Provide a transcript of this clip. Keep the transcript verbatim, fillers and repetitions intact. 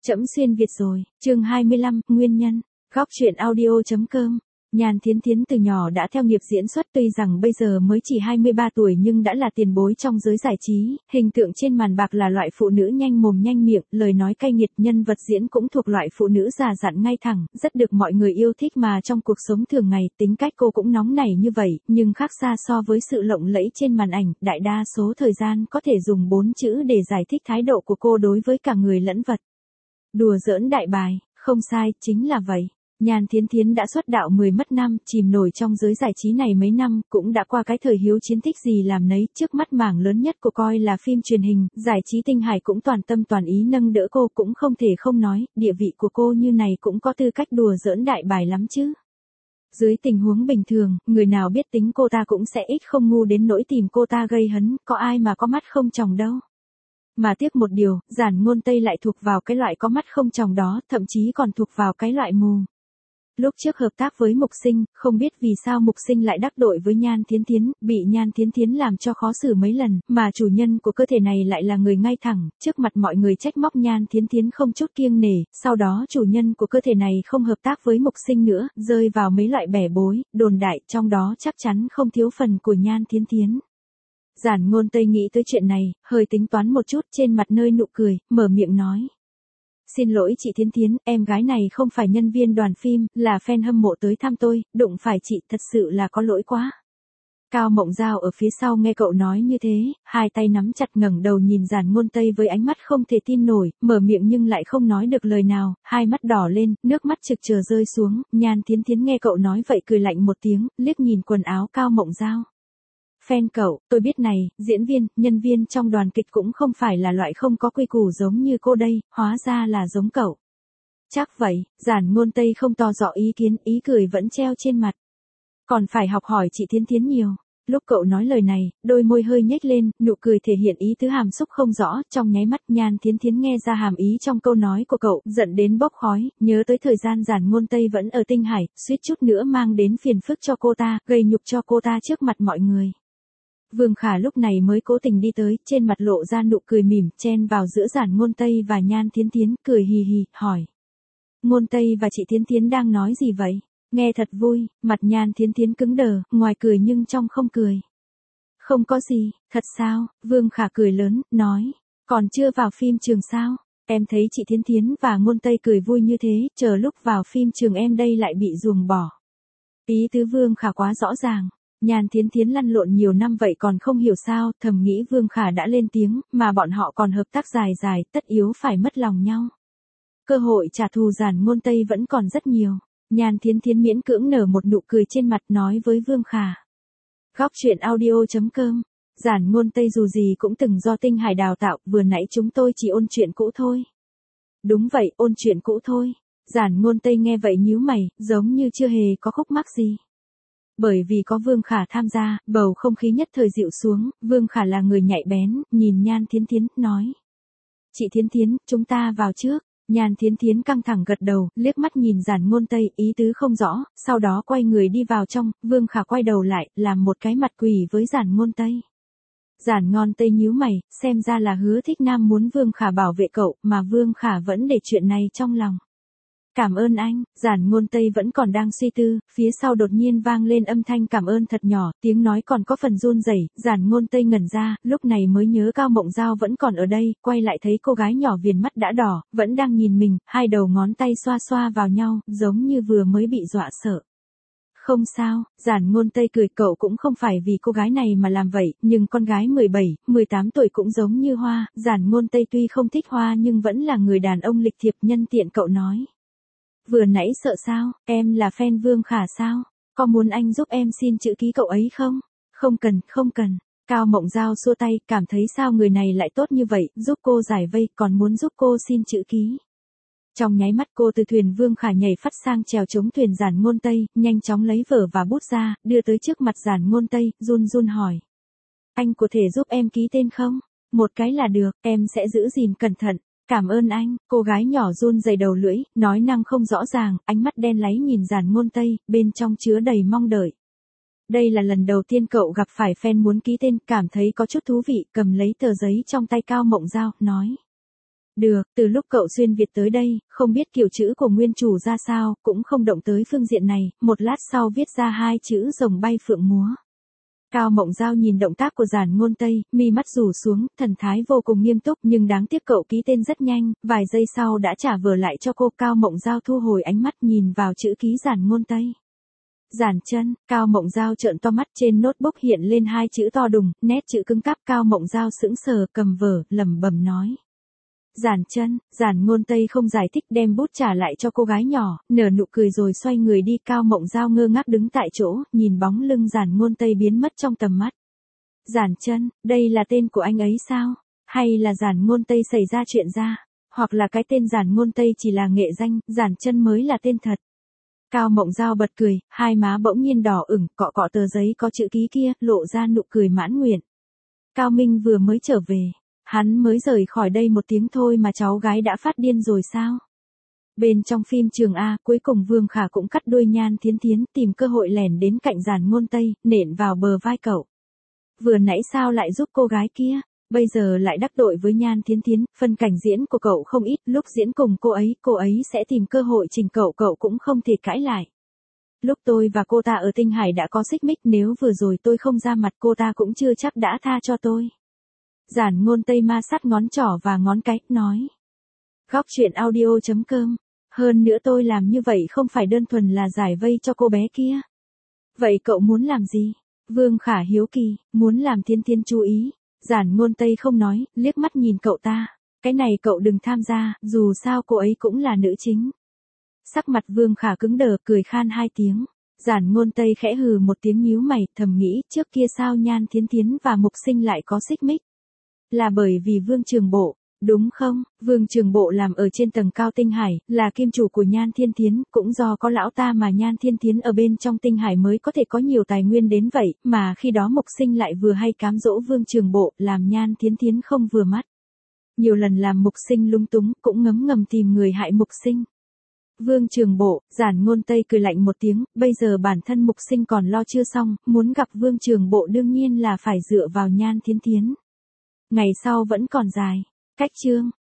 Trẫm xuyên Việt rồi, chương hai mươi lăm, nguyên nhân, góc truyện audio.com. Nhan Thiến Thiến từ nhỏ đã theo nghiệp diễn xuất, tuy rằng bây giờ mới chỉ hai mươi ba tuổi nhưng đã là tiền bối trong giới giải trí, hình tượng trên màn bạc là loại phụ nữ nhanh mồm nhanh miệng, lời nói cay nghiệt, nhân vật diễn cũng thuộc loại phụ nữ già dặn ngay thẳng, rất được mọi người yêu thích mà trong cuộc sống thường ngày, tính cách cô cũng nóng nảy như vậy, nhưng khác xa so với sự lộng lẫy trên màn ảnh, đại đa số thời gian có thể dùng bốn chữ để giải thích thái độ của cô đối với cả người lẫn vật. Đùa giỡn đại bài, không sai, chính là vậy. Nhan Thiến Thiến đã xuất đạo mười mất năm, chìm nổi trong giới giải trí này mấy năm, cũng đã qua cái thời hiếu chiến thích gì làm nấy, trước mắt mảng lớn nhất của coi là phim truyền hình, giải trí Tinh Hải cũng toàn tâm toàn ý nâng đỡ cô, cũng không thể không nói, địa vị của cô như này cũng có tư cách đùa giỡn đại bài lắm chứ. Dưới tình huống bình thường, người nào biết tính cô ta cũng sẽ ít không ngu đến nỗi tìm cô ta gây hấn, có ai mà có mắt không tròng đâu. Mà tiếc một điều, Giản Ngôn Tây lại thuộc vào cái loại có mắt không tròng đó, thậm chí còn thuộc vào cái loại mù. Lúc trước hợp tác với Mục Sinh, không biết vì sao Mục Sinh lại đắc tội với Nhan Thiến Thiến, bị Nhan Thiến Thiến làm cho khó xử mấy lần, mà chủ nhân của cơ thể này lại là người ngay thẳng, trước mặt mọi người trách móc Nhan Thiến Thiến không chút kiêng nể, sau đó chủ nhân của cơ thể này không hợp tác với Mục Sinh nữa, rơi vào mấy loại bẻ bối, đồn đại, trong đó chắc chắn không thiếu phần của Nhan Thiến Thiến. Giản Ngôn Tây nghĩ tới chuyện này, hơi tính toán một chút, trên mặt nơi nụ cười, mở miệng nói. Xin lỗi chị Thiến Thiến, em gái này không phải nhân viên đoàn phim, là fan hâm mộ tới thăm tôi, đụng phải chị, thật sự là có lỗi quá. Cao Mộng Dao ở phía sau nghe cậu nói như thế, hai tay nắm chặt ngẩng đầu nhìn Giản Ngôn Tây với ánh mắt không thể tin nổi, mở miệng nhưng lại không nói được lời nào, hai mắt đỏ lên, nước mắt trực chờ rơi xuống, Nhan Thiến Thiến nghe cậu nói vậy cười lạnh một tiếng, liếc nhìn quần áo Cao Mộng Dao. Fan cậu, tôi biết này, diễn viên, nhân viên trong đoàn kịch cũng không phải là loại không có quy củ giống như cô đây, hóa ra là giống cậu. Chắc vậy, Giản Ngôn Tây không to rõ ý kiến, ý cười vẫn treo trên mặt. Còn phải học hỏi chị Thiến Thiến nhiều. Lúc cậu nói lời này, đôi môi hơi nhếch lên, nụ cười thể hiện ý tứ hàm xúc không rõ, trong nháy mắt Nhan Thiến Thiến nghe ra hàm ý trong câu nói của cậu, giận đến bốc khói, nhớ tới thời gian Giản Ngôn Tây vẫn ở Tinh Hải, suýt chút nữa mang đến phiền phức cho cô ta, gây nhục cho cô ta trước mặt mọi người. Vương Khả lúc này mới cố tình đi tới, trên mặt lộ ra nụ cười mỉm, chen vào giữa Giản Ngôn Tây và Nhan Thiến Thiến, cười hì hì, hỏi. Ngôn Tây và chị Thiến Thiến đang nói gì vậy? Nghe thật vui, mặt Nhan Thiến Thiến cứng đờ, ngoài cười nhưng trong không cười. Không có gì, thật sao? Vương Khả cười lớn, nói. Còn chưa vào phim trường sao? Em thấy chị Thiến Thiến và Ngôn Tây cười vui như thế, chờ lúc vào phim trường em đây lại bị ruồng bỏ. Ý tứ Vương Khả quá rõ ràng. Nhan Thiến Thiến lăn lộn nhiều năm vậy còn không hiểu sao, thầm nghĩ Vương Khả đã lên tiếng, mà bọn họ còn hợp tác dài dài, tất yếu phải mất lòng nhau. Cơ hội trả thù Giản Ngôn Tây vẫn còn rất nhiều. Nhan Thiến Thiến miễn cưỡng nở một nụ cười trên mặt nói với Vương Khả. Góc truyện audio.com. Giản Ngôn Tây dù gì cũng từng do Tinh Hải đào tạo, vừa nãy chúng tôi chỉ ôn chuyện cũ thôi. Đúng vậy, ôn chuyện cũ thôi. Giản Ngôn Tây nghe vậy nhíu mày, giống như chưa hề có khúc mắc gì. Bởi vì có Vương Khả tham gia, bầu không khí nhất thời dịu xuống, Vương Khả là người nhạy bén, nhìn Nhan Thiến Thiến, nói. Chị Thiến Thiến, chúng ta vào trước. Nhan Thiến Thiến căng thẳng gật đầu, liếc mắt nhìn Giản Ngôn Tây, ý tứ không rõ, sau đó quay người đi vào trong, Vương Khả quay đầu lại, làm một cái mặt quỷ với Giản Ngôn Tây. Giản Ngôn Tây nhíu mày, xem ra là Hứa Thích Nam muốn Vương Khả bảo vệ cậu, mà Vương Khả vẫn để chuyện này trong lòng. Cảm ơn anh, Giản Ngôn Tây vẫn còn đang suy tư, phía sau đột nhiên vang lên âm thanh cảm ơn thật nhỏ, tiếng nói còn có phần run rẩy, Giản Ngôn Tây ngẩn ra, lúc này mới nhớ Cao Mộng Dao vẫn còn ở đây, quay lại thấy cô gái nhỏ viền mắt đã đỏ, vẫn đang nhìn mình, hai đầu ngón tay xoa xoa vào nhau, giống như vừa mới bị dọa sợ. Không sao, Giản Ngôn Tây cười, cậu cũng không phải vì cô gái này mà làm vậy, nhưng con gái mười bảy, mười tám tuổi cũng giống như Hoa, Giản Ngôn Tây tuy không thích Hoa nhưng vẫn là người đàn ông lịch thiệp, nhân tiện cậu nói. Vừa nãy sợ sao, em là fan Vương Khả sao? Có muốn anh giúp em xin chữ ký cậu ấy không? Không cần, không cần. Cao Mộng Dao xua tay, cảm thấy sao người này lại tốt như vậy, giúp cô giải vây, còn muốn giúp cô xin chữ ký. Trong nháy mắt cô từ thuyền Vương Khả nhảy phát sang chèo chống thuyền Giản Ngôn Tây, nhanh chóng lấy vở và bút ra, đưa tới trước mặt Giản Ngôn Tây, run run hỏi. Anh có thể giúp em ký tên không? Một cái là được, em sẽ giữ gìn cẩn thận. Cảm ơn anh, cô gái nhỏ run rẩy đầu lưỡi, nói năng không rõ ràng, ánh mắt đen láy nhìn Giản Ngôn Tây, bên trong chứa đầy mong đợi. Đây là lần đầu tiên cậu gặp phải fan muốn ký tên, cảm thấy có chút thú vị, cầm lấy tờ giấy trong tay Cao Mộng Dao, nói. Được, từ lúc cậu xuyên Việt tới đây, không biết kiểu chữ của nguyên chủ ra sao, cũng không động tới phương diện này, một lát sau viết ra hai chữ rồng bay phượng múa. Cao Mộng Giao nhìn động tác của Giản Ngôn Tây, mi mắt rủ xuống, thần thái vô cùng nghiêm túc nhưng đáng tiếc cậu ký tên rất nhanh, vài giây sau đã trả vở lại cho cô. Cao Mộng Giao thu hồi ánh mắt nhìn vào chữ ký Giản Ngôn Tây. Giản Chân, Cao Mộng Giao trợn to mắt, trên notebook hiện lên hai chữ to đùng, nét chữ cứng cáp. Cao Mộng Giao sững sờ, cầm vở, lẩm bẩm nói. Giản Chân, Giản Ngôn Tây không giải thích, đem bút trả lại cho cô gái nhỏ, nở nụ cười rồi xoay người đi. Cao Mộng Giao ngơ ngác đứng tại chỗ, nhìn bóng lưng Giản Ngôn Tây biến mất trong tầm mắt. Giản Chân, đây là tên của anh ấy sao? Hay là Giản Ngôn Tây xảy ra chuyện ra? Hoặc là cái tên Giản Ngôn Tây chỉ là nghệ danh, Giản Chân mới là tên thật? Cao Mộng Giao bật cười, hai má bỗng nhiên đỏ ửng, cọ cọ tờ giấy có chữ ký kia, lộ ra nụ cười mãn nguyện. Cao Minh vừa mới trở về. Hắn mới rời khỏi đây một tiếng thôi mà cháu gái đã phát điên rồi sao? Bên trong phim Trường A, cuối cùng Vương Khả cũng cắt đuôi Nhan Thiến Thiến, tìm cơ hội lẻn đến cạnh Giản Ngôn Tây, nện vào bờ vai cậu. Vừa nãy sao lại giúp cô gái kia, bây giờ lại đắc tội với Nhan Thiến Thiến, phân cảnh diễn của cậu không ít, lúc diễn cùng cô ấy, cô ấy sẽ tìm cơ hội chỉnh cậu, cậu cũng không thể cãi lại. Lúc tôi và cô ta ở Tinh Hải đã có xích mích, nếu vừa rồi tôi không ra mặt cô ta cũng chưa chắc đã tha cho tôi. Giản Ngôn Tây ma sát ngón trỏ và ngón cái, nói. Góc truyện audio chấm com. Hơn nữa tôi làm như vậy không phải đơn thuần là giải vây cho cô bé kia. Vậy cậu muốn làm gì? Vương Khả hiếu kỳ, muốn làm Thiến Thiến chú ý. Giản Ngôn Tây không nói, liếc mắt nhìn cậu ta. Cái này cậu đừng tham gia, dù sao cô ấy cũng là nữ chính. Sắc mặt Vương Khả cứng đờ, cười khan hai tiếng. Giản Ngôn Tây khẽ hừ một tiếng nhíu mày, thầm nghĩ, trước kia sao Nhan Thiến Thiến và Mục Sinh lại có xích mích? Là bởi vì Vương Trường Bộ, đúng không? Vương Trường Bộ làm ở trên tầng cao Tinh Hải, là kim chủ của Nhan Thiên Thiến, cũng do có lão ta mà Nhan Thiên Thiến ở bên trong Tinh Hải mới có thể có nhiều tài nguyên đến vậy, mà khi đó Mục Sinh lại vừa hay cám dỗ Vương Trường Bộ, làm Nhan Thiên Thiến không vừa mắt. Nhiều lần làm Mục Sinh lung túng, cũng ngấm ngầm tìm người hại Mục Sinh. Vương Trường Bộ, Giản Ngôn Tây cười lạnh một tiếng, bây giờ bản thân Mục Sinh còn lo chưa xong, muốn gặp Vương Trường Bộ đương nhiên là phải dựa vào Nhan Thiên Thiến. Ngày sau vẫn còn dài. Cách chương